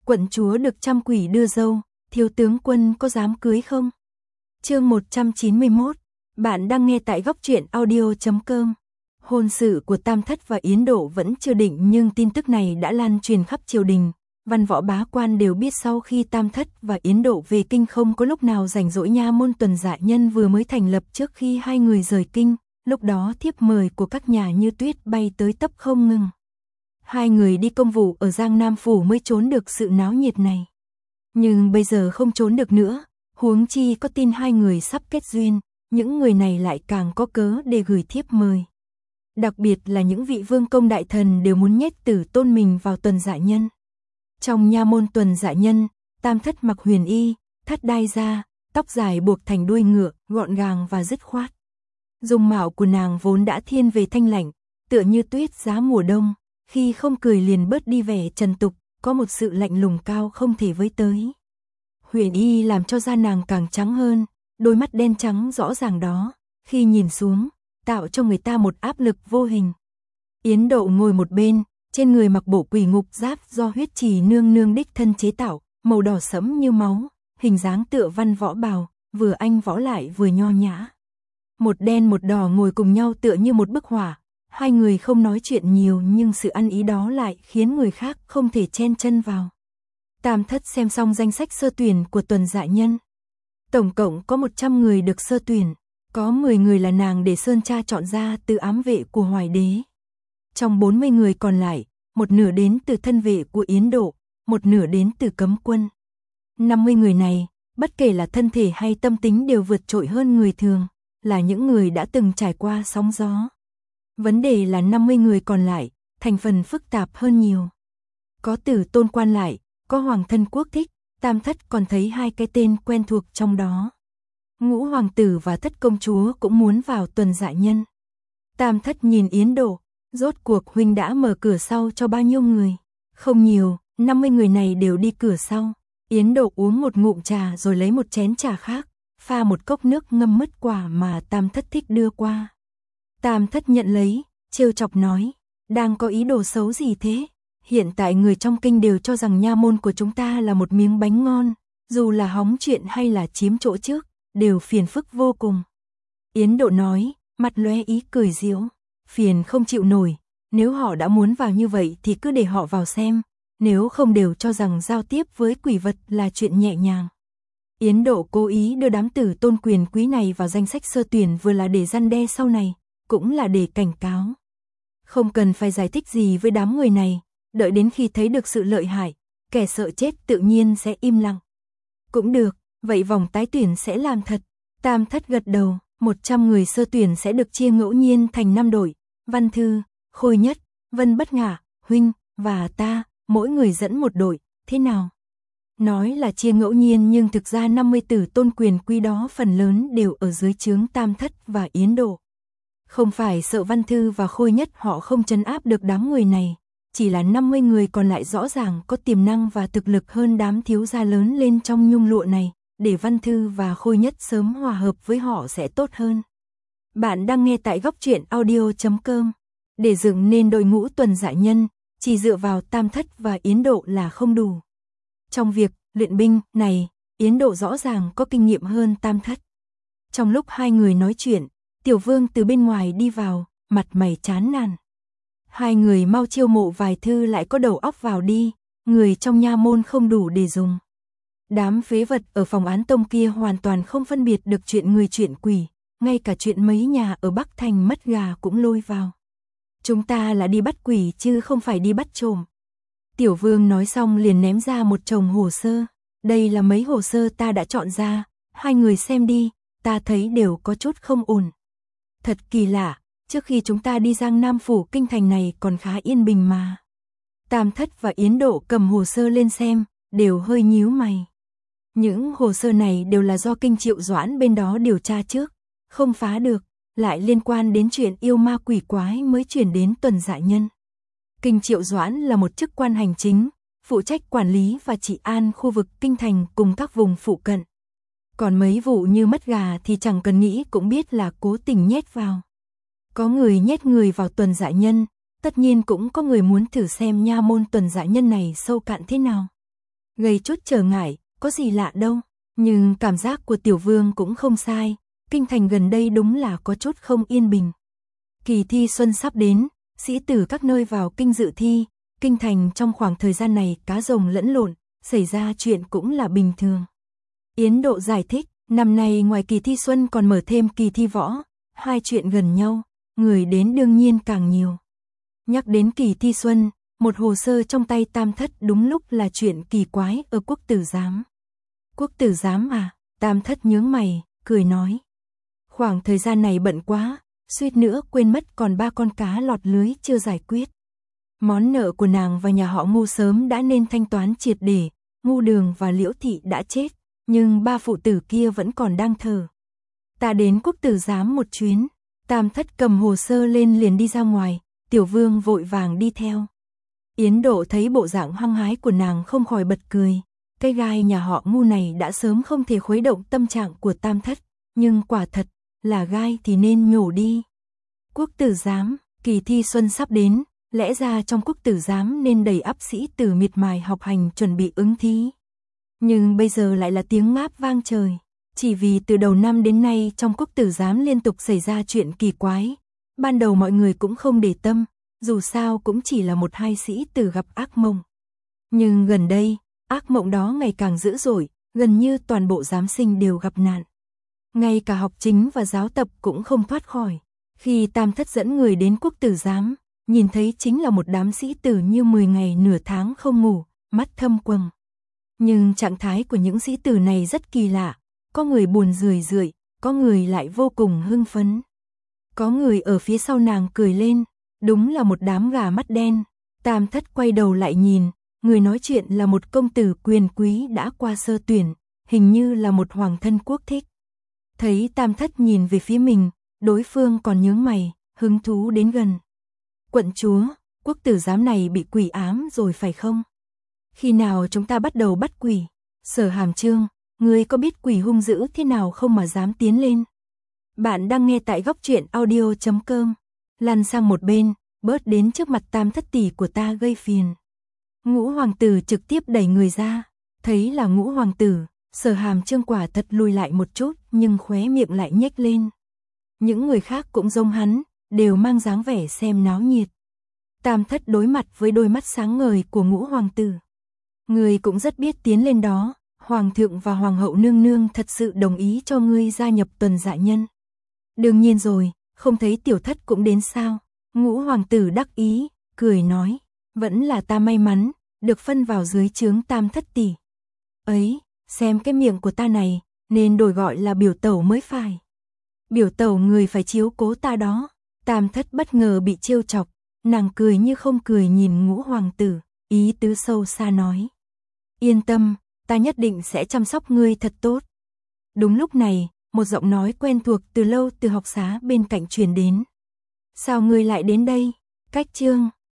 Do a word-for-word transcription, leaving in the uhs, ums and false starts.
Quận chúa được trăm quỷ đưa dâu, thiếu tướng quân có dám cưới không? Chương một trăm chín mươi mốt, bạn đang nghe tại góc truyện audio chấm com. Hôn sự của Tam Thất và Yến Độ vẫn chưa định nhưng tin tức này đã lan truyền khắp triều đình. Văn võ bá quan đều biết sau khi Tam Thất và Yến Độ về kinh không có lúc nào rảnh rỗi. Nha môn Tuần Dạ Nhân vừa mới thành lập trước khi hai người rời kinh, lúc đó thiếp mời của các nhà như tuyết bay tới tấp không ngừng. Hai người đi công vụ ở Giang Nam Phủ mới trốn được sự náo nhiệt này. Nhưng bây giờ không trốn được nữa, huống chi có tin hai người sắp kết duyên, những người này lại càng có cớ để gửi thiếp mời. Đặc biệt là những vị vương công đại thần đều muốn nhét tử tôn mình vào Tuần Dạ Nhân. Trong nha môn Tuần Dạ Nhân, Tam Thất mặc huyền y, thắt đai da, tóc dài buộc thành đuôi ngựa, gọn gàng và dứt khoát. Dung mạo của nàng vốn đã thiên về thanh lạnh, tựa như tuyết giá mùa đông, khi không cười liền bớt đi vẻ trần tục, có một sự lạnh lùng cao không thể với tới. Huyền y làm cho da nàng càng trắng hơn, đôi mắt đen trắng rõ ràng đó, khi nhìn xuống, tạo cho người ta một áp lực vô hình. Yến Độ ngồi một bên, trên người mặc bộ quỷ ngục giáp do huyết trì nương nương đích thân chế tạo, màu đỏ sẫm như máu, hình dáng tựa văn võ bào, vừa anh võ lại vừa nho nhã. Một đen một đỏ ngồi cùng nhau tựa như một bức họa, hai người không nói chuyện nhiều nhưng sự ăn ý đó lại khiến người khác không thể chen chân vào. Tam Thất xem xong danh sách sơ tuyển của Tuần Dạ Nhân. Tổng cộng có một trăm người được sơ tuyển, có mười người là nàng để Sơn Tra chọn ra từ ám vệ của Hoài Đế. Trong bốn mươi người còn lại, một nửa đến từ thân vệ của Yến Độ, một nửa đến từ cấm quân. năm mươi người này, bất kể là thân thể hay tâm tính đều vượt trội hơn người thường, là những người đã từng trải qua sóng gió. Vấn đề là năm mươi người còn lại, thành phần phức tạp hơn nhiều. Có tử tôn quan lại, có hoàng thân quốc thích, Tam Thất còn thấy hai cái tên quen thuộc trong đó. Ngũ hoàng tử và Thất công chúa cũng muốn vào Tuần Dạ Nhân. Tam Thất nhìn Yến Độ, rốt cuộc huynh đã mở cửa sau cho bao nhiêu người? Không nhiều, năm mươi người này đều đi cửa sau. Yến Độ uống một ngụm trà rồi lấy một chén trà khác, pha một cốc nước ngâm mứt quả mà Tam Thất thích đưa qua. Tam Thất nhận lấy, trêu chọc nói, đang có ý đồ xấu gì thế? Hiện tại người trong kinh đều cho rằng nha môn của chúng ta là một miếng bánh ngon, dù là hóng chuyện hay là chiếm chỗ trước, đều phiền phức vô cùng. Yến Độ nói, mặt lóe ý cười giễu, phiền không chịu nổi, nếu họ đã muốn vào như vậy thì cứ để họ vào xem, nếu không đều cho rằng giao tiếp với quỷ vật là chuyện nhẹ nhàng. Yến Độ cố ý đưa đám tử tôn quyền quý này vào danh sách sơ tuyển vừa là để răn đe sau này, cũng là để cảnh cáo. Không cần phải giải thích gì với đám người này, đợi đến khi thấy được sự lợi hại, kẻ sợ chết tự nhiên sẽ im lặng. Cũng được, vậy vòng tái tuyển sẽ làm thật. Tam Thất gật đầu, một trăm người sơ tuyển sẽ được chia ngẫu nhiên thành năm đội, Văn Thư, Khôi Nhất, Vân Bất Ngả, huynh và ta, mỗi người dẫn một đội, thế nào? Nói là chia ngẫu nhiên nhưng thực ra năm mươi tử tôn quyền quý đó phần lớn đều ở dưới trướng Tam Thất và Yến Độ. Không phải sợ Văn Thư và Khôi Nhất họ không trấn áp được đám người này, chỉ là năm mươi người còn lại rõ ràng có tiềm năng và thực lực hơn đám thiếu gia lớn lên trong nhung lụa này, để Văn Thư và Khôi Nhất sớm hòa hợp với họ sẽ tốt hơn. Bạn đang nghe tại góc truyện audio chấm com. Để dựng nên đội ngũ Tuần Dạ Nhân, chỉ dựa vào Tam Thất và Yến Độ là không đủ. Trong việc luyện binh này, Yến Độ rõ ràng có kinh nghiệm hơn Tam Thất. Trong lúc hai người nói chuyện, Tiểu Vương từ bên ngoài đi vào, mặt mày chán nản. Hai người mau chiêu mộ vài thư lại có đầu óc vào đi, người trong nha môn không đủ để dùng. Đám phế vật ở phòng án tông kia hoàn toàn không phân biệt được chuyện người chuyện quỷ, ngay cả chuyện mấy nhà ở Bắc Thành mất gà cũng lôi vào. Chúng ta là đi bắt quỷ chứ không phải đi bắt trộm. Tiểu Vương nói xong liền ném ra một chồng hồ sơ. Đây là mấy hồ sơ ta đã chọn ra, hai người xem đi, ta thấy đều có chút không ổn. Thật kỳ lạ, trước khi chúng ta đi Giang Nam Phủ kinh thành này còn khá yên bình mà. Tam Thất và Yến Độ cầm hồ sơ lên xem, đều hơi nhíu mày. Những hồ sơ này đều là do Kinh Triệu Doãn bên đó điều tra trước, không phá được, lại liên quan đến chuyện yêu ma quỷ quái mới chuyển đến Tuần Dạ Nhân. Kinh Triệu Doãn là một chức quan hành chính, phụ trách quản lý và trị an khu vực kinh thành cùng các vùng phụ cận. Còn mấy vụ như mất gà thì chẳng cần nghĩ cũng biết là cố tình nhét vào. Có người nhét người vào Tuần Dạ Nhân, tất nhiên cũng có người muốn thử xem nha môn Tuần Dạ Nhân này sâu cạn thế nào. gây chút trở ngại, có gì lạ đâu. Nhưng cảm giác của Tiểu Vương cũng không sai, kinh thành gần đây đúng là có chút không yên bình. Kỳ thi xuân sắp đến, sĩ tử các nơi vào kinh dự thi, kinh thành trong khoảng thời gian này cá rồng lẫn lộn, xảy ra chuyện cũng là bình thường. Yến Độ giải thích, năm nay ngoài kỳ thi xuân còn mở thêm kỳ thi võ, hai chuyện gần nhau, người đến đương nhiên càng nhiều. Nhắc đến kỳ thi xuân, một hồ sơ trong tay Tam Thất đúng lúc là chuyện kỳ quái ở Quốc tử giám. Quốc tử giám à? Tam Thất nhướng mày, cười nói. Khoảng thời gian này bận quá, suýt nữa quên mất còn ba con cá lọt lưới chưa giải quyết. Món nợ của nàng và nhà họ Ngu sớm đã nên thanh toán triệt để, Ngu Đường và Liễu Thị đã chết, nhưng ba phụ tử kia vẫn còn đang thờ. Ta đến Quốc tử giám một chuyến, Tam Thất cầm hồ sơ lên liền đi ra ngoài, Tiểu Vương vội vàng đi theo. Yến Độ thấy bộ dạng hăng hái của nàng không khỏi bật cười, cây gai nhà họ Ngu này đã sớm không thể khuấy động tâm trạng của Tam Thất, nhưng quả thật là gai thì nên nhổ đi. Quốc tử giám, kỳ thi xuân sắp đến, lẽ ra trong quốc tử giám nên đầy ắp sĩ tử miệt mài học hành chuẩn bị ứng thí. Nhưng bây giờ lại là tiếng ngáp vang trời, chỉ vì từ đầu năm đến nay trong quốc tử giám liên tục xảy ra chuyện kỳ quái. Ban đầu mọi người cũng không để tâm, dù sao cũng chỉ là một hai sĩ tử gặp ác mộng. Nhưng gần đây, ác mộng đó ngày càng dữ dội, gần như toàn bộ giám sinh đều gặp nạn. Ngay cả học chính và giáo tập cũng không thoát khỏi. Khi Tam Thất dẫn người đến quốc tử giám, nhìn thấy chính là một đám sĩ tử như mười ngày nửa tháng không ngủ, mắt thâm quầng. Nhưng trạng thái của những sĩ tử này rất kỳ lạ, có người buồn rười rượi, có người lại vô cùng hưng phấn. Có người ở phía sau nàng cười lên, đúng là một đám gà mắt đen. Tam Thất quay đầu lại nhìn, người nói chuyện là một công tử quyền quý đã qua sơ tuyển, hình như là một hoàng thân quốc thích. Thấy Tam Thất nhìn về phía mình, đối phương còn nhướng mày, hứng thú đến gần. Quận chúa, quốc tử giám này bị quỷ ám rồi phải không? Khi nào chúng ta bắt đầu bắt quỷ? Sở Hàm Chương, ngươi có biết quỷ hung dữ thế nào không mà dám tiến lên? Bạn đang nghe tại góc truyện audio chấm com. Lăn sang một bên, bớt đến trước mặt Tam Thất tỷ của ta gây phiền. Ngũ hoàng tử trực tiếp đẩy người ra, thấy là Ngũ hoàng tử, Sở Hàm Chương quả thật lùi lại một chút, nhưng khóe miệng lại nhếch lên. Những người khác cũng giống hắn, đều mang dáng vẻ xem náo nhiệt. Tam Thất đối mặt với đôi mắt sáng ngời của Ngũ hoàng tử. Ngươi cũng rất biết tiến lên đó, hoàng thượng và hoàng hậu nương nương thật sự đồng ý cho ngươi gia nhập Tuần Dạ Nhân. Đương nhiên rồi, không thấy Tiểu Thất cũng đến sao? Ngũ hoàng tử đắc ý, cười nói, vẫn là ta may mắn, được phân vào dưới trướng Tam Thất tỷ. Ấy, xem cái miệng của ta này, nên đổi gọi là biểu tẩu mới phải. Biểu tẩu người phải chiếu cố ta đó. Tam Thất bất ngờ bị trêu chọc, nàng cười như không cười nhìn Ngũ hoàng tử, ý tứ sâu xa nói. Yên tâm, ta nhất định sẽ chăm sóc ngươi thật tốt. Đúng lúc này, một giọng nói quen thuộc từ lâu từ học xá bên cạnh truyền đến. Sao ngươi lại đến đây? Cách chương